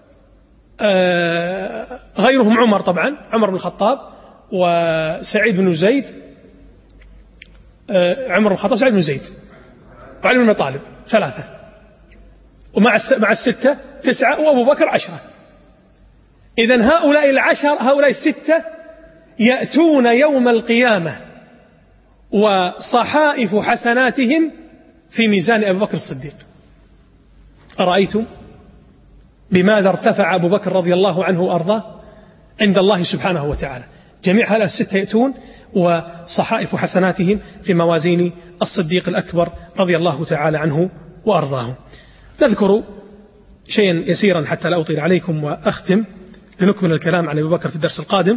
آه غيرهم عمر طبعا، عمر بن الخطاب وسعيد بن زيد، آه عمر بن الخطاب سعيد بن زيد وعلي بن طالب، ثلاثة، ومع مع الستة تسعة، وأبو بكر عشرة. إذن هؤلاء العشر هؤلاء الستة يأتون يوم القيامة وصحائف حسناتهم في ميزان أبي بكر الصديق. أرأيتم بماذا ارتفع أبو بكر رضي الله عنه وأرضاه عند الله سبحانه وتعالى؟ جميع هؤلاء الستة يأتون وصحائف حسناتهم في موازين الصديق الأكبر رضي الله تعالى عنه وأرضاه. نذكر شيئا يسيرا حتى لا أطيل عليكم وأختم لنكمل الكلام عن أبي بكر في الدرس القادم.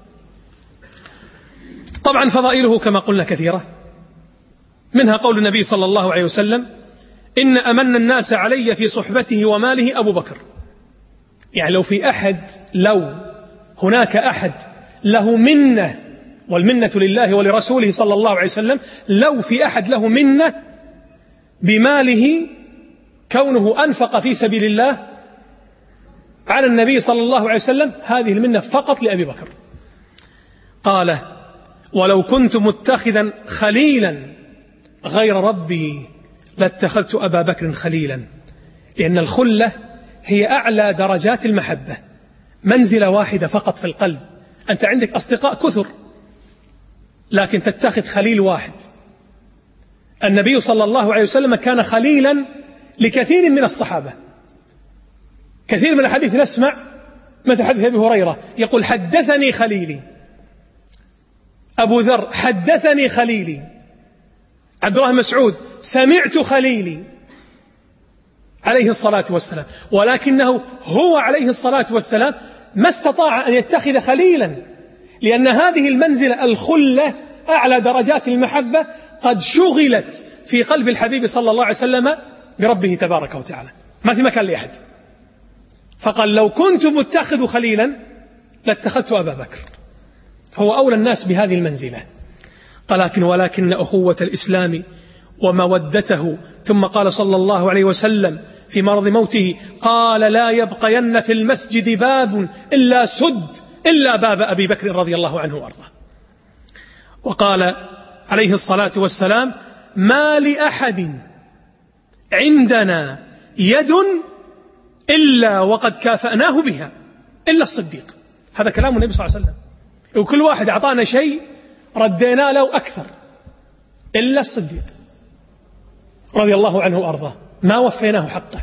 طبعا فضائله كما قلنا كثيرة، منها قول النبي صلى الله عليه وسلم: إن أمن الناس علي في صحبته وماله أبو بكر. يعني لو في أحد، لو هناك أحد له منة، والمنة لله ولرسوله صلى الله عليه وسلم، لو في أحد له منة بماله كونه أنفق في سبيل الله على النبي صلى الله عليه وسلم، هذه المنة فقط لأبي بكر. قال: ولو كنت متخذا خليلا غير ربي لاتخذت أبا بكر خليلا. لأن الخلة هي أعلى درجات المحبة، منزلة واحدة فقط في القلب. أنت عندك أصدقاء كثر لكن تتخذ خليل واحد. النبي صلى الله عليه وسلم كان خليلا لكثير من الصحابة. كثير من الحديث نسمع مثل حديث أبي هريرة يقول: حدثني خليلي. أبو ذر: حدثني خليلي. عبد الله مسعود: سمعت خليلي عليه الصلاة والسلام. ولكنه هو عليه الصلاة والسلام ما استطاع أن يتخذ خليلا، لأن هذه المنزلة الخلة أعلى درجات المحبة قد شغلت في قلب الحبيب صلى الله عليه وسلم بربه تبارك وتعالى، ما في مكان لأحد. فقال: لو كنت متخذ خليلا لاتخذت أبا بكر، هو أولى الناس بهذه المنزلة. قال: لكن ولكن أخوة الإسلام ومودته. ثم قال صلى الله عليه وسلم في مرض موته: قال: لا يبقين في المسجد باب إلا سد إلا باب أبي بكر رضي الله عنه وأرضاه. وقال عليه الصلاة والسلام: ما لأحد عندنا يد إلا وقد كافأناه بها إلا الصديق. هذا كلام النبي صلى الله عليه وسلم، وكل واحد أعطانا شيء ردينا له أكثر إلا الصديق رضي الله عنه وأرضاه، ما وفيناه حقه.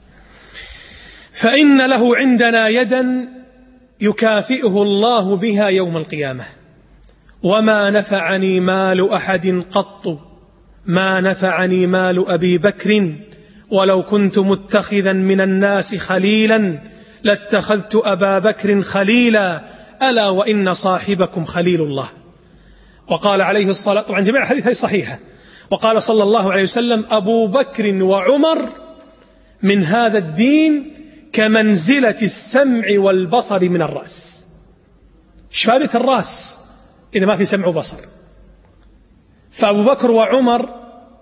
فإن له عندنا يدا يكافئه الله بها يوم القيامة، وما نفعني مال أحد قط ما نفعني مال أبي بكر، ولو كنت متخذا من الناس خليلا لاتخذت أبا بكر خليلا، ألا وإن صاحبكم خليل الله. وقال عليه الصلاة، طبعا جميع الحديث هي صحيحة، وقال صلى الله عليه وسلم: أبو بكر وعمر من هذا الدين كمنزلة السمع والبصر من الرأس. شهادة الرأس إذا ما في سمع وبصر. فأبو بكر وعمر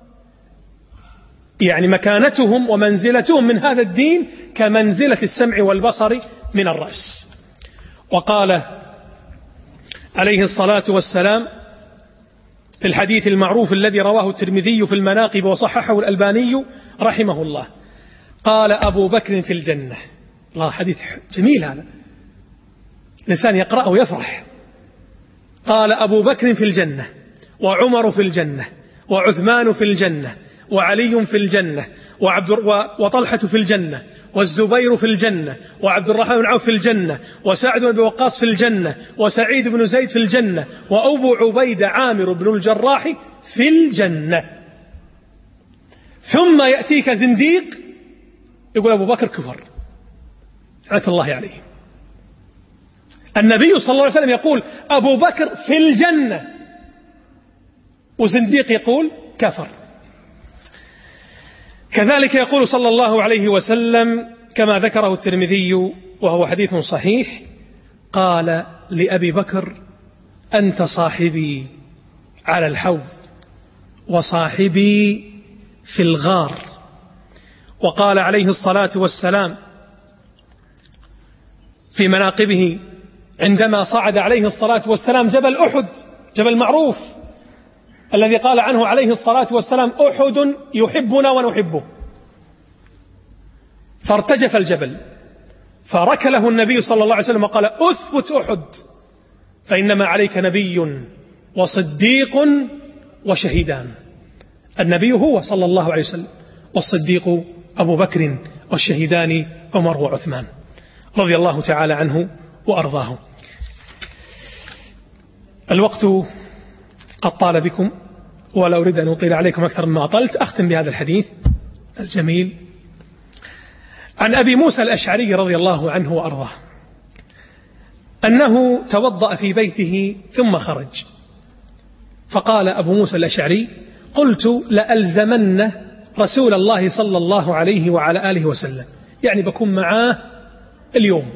يعني مكانتهم ومنزلتهم من هذا الدين كمنزلة السمع والبصر من الرأس. وقال عليه الصلاة والسلام في الحديث المعروف الذي رواه الترمذي في المناقب وصححه الألباني رحمه الله، قال: أبو بكر في الجنة. الله، حديث جميل هذا، الإنسان يقرأه ويفرح. قال: أبو بكر في الجنة، وعمر في الجنة، وعثمان في الجنة، وعلي في الجنة، وعبد وطلحة في الجنة، والزبير في الجنة، وعبد الرحمن بن عوف في الجنة، وسعد بن وقاص في الجنة، وسعيد بن زيد في الجنة، وأبو عبيدة عامر بن الجراح في الجنة. ثم يأتيك زنديق يقول أبو بكر كفر، لعنة الله عليه. النبي صلى الله عليه وسلم يقول أبو بكر في الجنة، وزنديق يقول كفر. كذلك يقول صلى الله عليه وسلم كما ذكره الترمذي وهو حديث صحيح، قال لأبي بكر: أنت صاحبي على الحوض، وصاحبي في الغار، وقال عليه الصلاة والسلام في مناقبه عندما صعد عليه الصلاة والسلام جبل أحد، جبل معروف الذي قال عنه عليه الصلاة والسلام أحد يحبنا ونحبه، فارتجف الجبل فركله النبي صلى الله عليه وسلم وقال أثبت أحد فإنما عليك نبي وصديق وشهيدان. النبي هو صلى الله عليه وسلم، والصديق أبو بكر، والشهيدان عمر وعثمان رضي الله تعالى عنه وأرضاه. الوقت قد طال بكم ولا أريد أن أطيل عليكم أكثر مما أطلت. أختم بهذا الحديث الجميل عن أبي موسى الأشعري رضي الله عنه وأرضاه أنه توضأ في بيته ثم خرج، فقال أبو موسى الأشعري قلت لألزمن رسول الله صلى الله عليه وعلى آله وسلم، يعني بكون معاه اليوم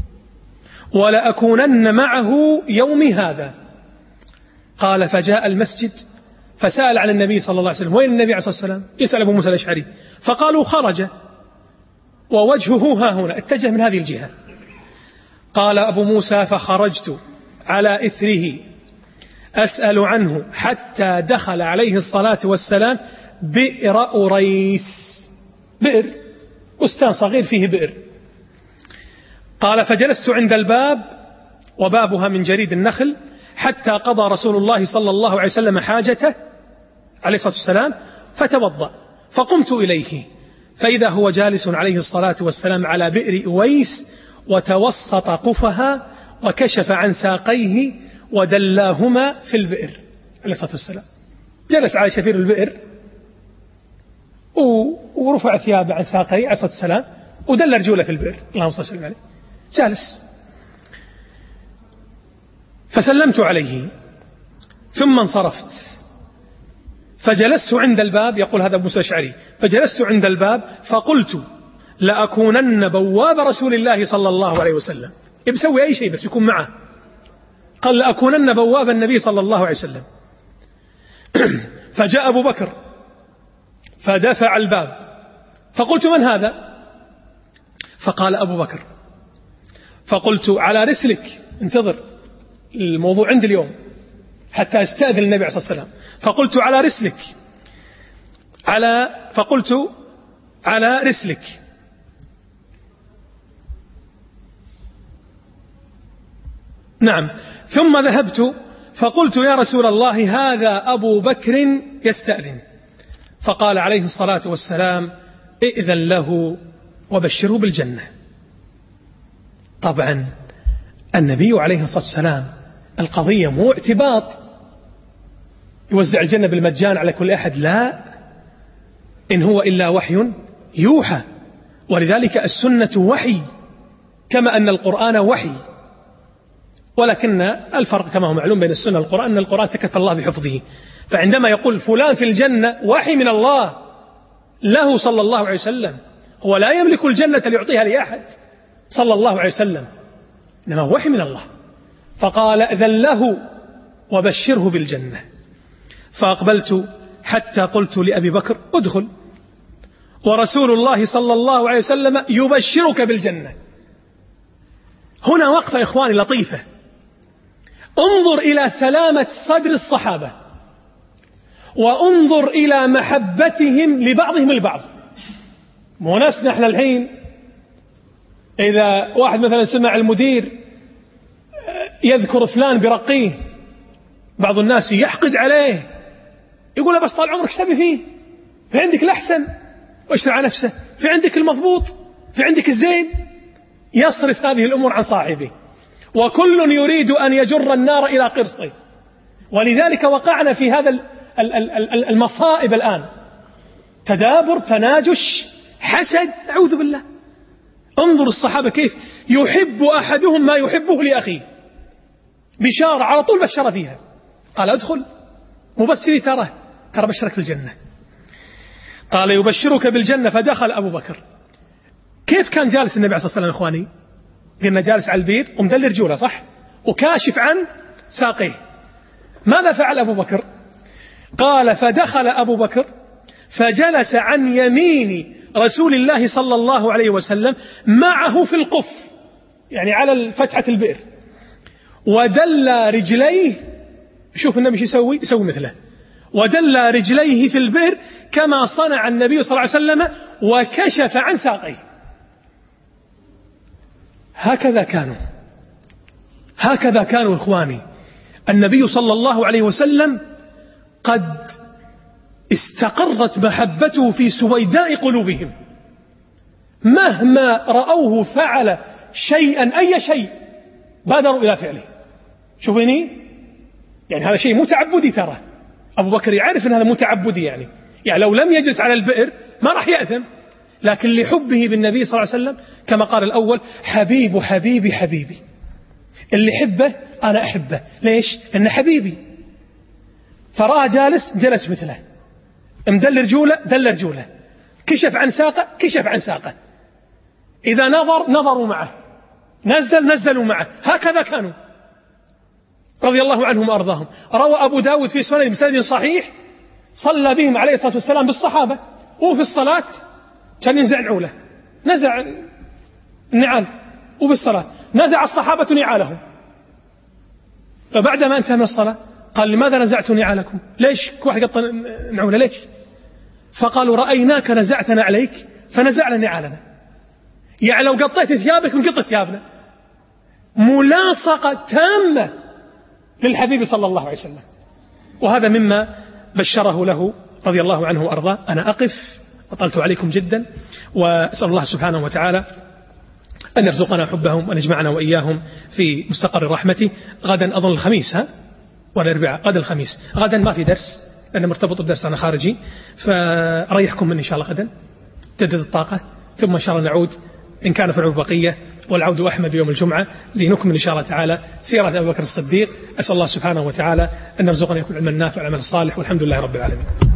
ولأكونن معه يومي هذا. قال فجاء المسجد فسأل عن النبي صلى الله عليه وسلم، وين النبي عليه الصلاة والسلام؟ يسأل أبو موسى الأشعري، فقالوا خرج ووجهه ها هنا، اتجه من هذه الجهة. قال أبو موسى فخرجت على إثره أسأل عنه حتى دخل عليه الصلاة والسلام بئر أريس، بئر بستان صغير فيه بئر. قال فجلست عند الباب وبابها من جريد النخل حتى قضى رسول الله صلى الله عليه وسلم حاجته عليه الصلاة والسلام فتوضأ، فقمت إليه فإذا هو جالس عليه الصلاة والسلام على بئر أويس وتوسط قفها وكشف عن ساقيه ودلاهما في البئر عليه الصلاة والسلام. جلس على شفير البئر ورفع ثيابه عن ساقيه عليه الصلاة والسلام ودل رجوله في البئر، اللهم صل وسلم عليه، جالس. فسلمت عليه ثم انصرفت فجلست عند الباب، يقول هذا أبو موسى الأشعري، فجلست عند الباب فقلت لأكونن بواب رسول الله صلى الله عليه وسلم، يبسوي أي شيء بس يكون معه. قال لأكونن بواب النبي صلى الله عليه وسلم. فجاء أبو بكر فدفع الباب فقلت من هذا؟ فقال أبو بكر، فقلت على رسلك، انتظر الموضوع عندي اليوم حتى استأذن النبي عليه الصلاة والسلام. فقلت على رسلك على فقلت على رسلك نعم. ثم ذهبت فقلت يا رسول الله هذا أبو بكر يستأذن. فقال عليه الصلاة والسلام ائذن له وبشره بالجنة. طبعا النبي عليه الصلاة والسلام القضية مو اعتباط يوزع الجنة بالمجان على كل أحد، لا، إن هو إلا وحي يوحى، ولذلك السنة وحي كما أن القرآن وحي. ولكن الفرق كما هو معلوم بين السنة والقرآن أن القرآن تكفى الله بحفظه، فعندما يقول فلان في الجنة وحي من الله له صلى الله عليه وسلم، هو لا يملك الجنة ليعطيها لأحد صلى الله عليه وسلم، إنما وحي من الله. فقال أذن له وبشره بالجنة. فأقبلت حتى قلت لأبي بكر ادخل ورسول الله صلى الله عليه وسلم يبشرك بالجنة. هنا وقفة إخواني لطيفة، انظر إلى سلامة صدر الصحابة وانظر إلى محبتهم لبعضهم البعض. مو ناس نحن الحين إذا واحد مثلا سمع المدير يذكر فلان برقيه بعض الناس يحقد عليه، يقول له بس طال عمرك اشتبه فيه، في عندك الأحسن واشترى على نفسه، في عندك المضبوط، في عندك الزين، يصرف هذه الأمور عن صاحبه، وكل يريد أن يجر النار إلى قرصه. ولذلك وقعنا في هذا المصائب الآن، تدابر، تناجش، حسد، أعوذ بالله. انظر الصحابة كيف يحب أحدهم ما يحبه لأخيه، بشارة على طول بشر فيها، قال ادخل مبشري ترى ترى بشرك في الجنة. قال يبشرك بالجنة. فدخل أبو بكر. كيف كان جالس النبي عليه الصلاة والسلام إخواني؟ قلنا جالس على البير ومدل رجوله صح، وكاشف عن ساقيه. ماذا فعل أبو بكر؟ قال فدخل أبو بكر فجلس عن يمين رسول الله صلى الله عليه وسلم معه في القف، يعني على فتحة البئر، ودل رجليه، شوف النبي شو يسوي؟ يسوي مثله، ودل رجليه في البئر كما صنع النبي صلى الله عليه وسلم وكشف عن ساقيه. هكذا كانوا هكذا كانوا إخواني. النبي صلى الله عليه وسلم قد استقرت محبته في سويداء قلوبهم، مهما رأوه فعل شيئا أي شيء بادروا إلى فعله. شوفيني، يعني هذا شيء متعبدي، ترى أبو بكر يعرف أن هذا متعبدي، يعني يعني لو لم يجلس على البئر ما راح يأثم، لكن لحبه بالنبي صلى الله عليه وسلم كما قال الأول: حبيب حبيبي حبيبي، اللي حبه أنا أحبه. ليش؟ إنه حبيبي. فرأى جالس جلس مثله، مدل رجوله دل رجوله، كشف عن ساقه كشف عن ساقه، إذا نظر نظروا معه، نزل نزلوا معه. هكذا كانوا رضي الله عنهم وأرضاهم. روى أبو داود في سنن بسند صحيح: صلى بهم عليه الصلاة والسلام بالصحابة، وفي الصلاة كان ينزع نعوله، نزع النعال، وفي الصلاة نزع الصحابة نعالهم. فبعدما انتهى من الصلاة قال: لماذا نزعت نعالكم؟ ليش كل واحد قط نعوله ليش؟ فقالوا: رأيناك نزعتنا عليك فنزعنا نعالنا. يعني لو قطيت ثيابك نقط ثيابنا. ملاصقة تامة للحبيب صلى الله عليه وسلم، وهذا مما بشره له رضي الله عنه وأرضاه. أنا أقف، أطلت عليكم جدا، وأسأل الله سبحانه وتعالى أن يرزقنا حبهم وأن يجمعنا وإياهم في مستقر رحمته. غدا أظن الخميس، ها ولا الأربعاء؟ غدا الخميس. غدا ما في درس لأنه مرتبط بدرس أنا خارجي، فريحكم مني إن شاء الله. غدا تجدد الطاقة، ثم إن شاء الله نعود إن كان في العمر بقية، والعود أحمد يوم الجمعة لنكمل إن شاء الله تعالى سيرة أبي بكر الصديق. أسأل الله سبحانه وتعالى أن يرزقنا يكون علما نافع والعمل الصالح، والحمد لله رب العالمين.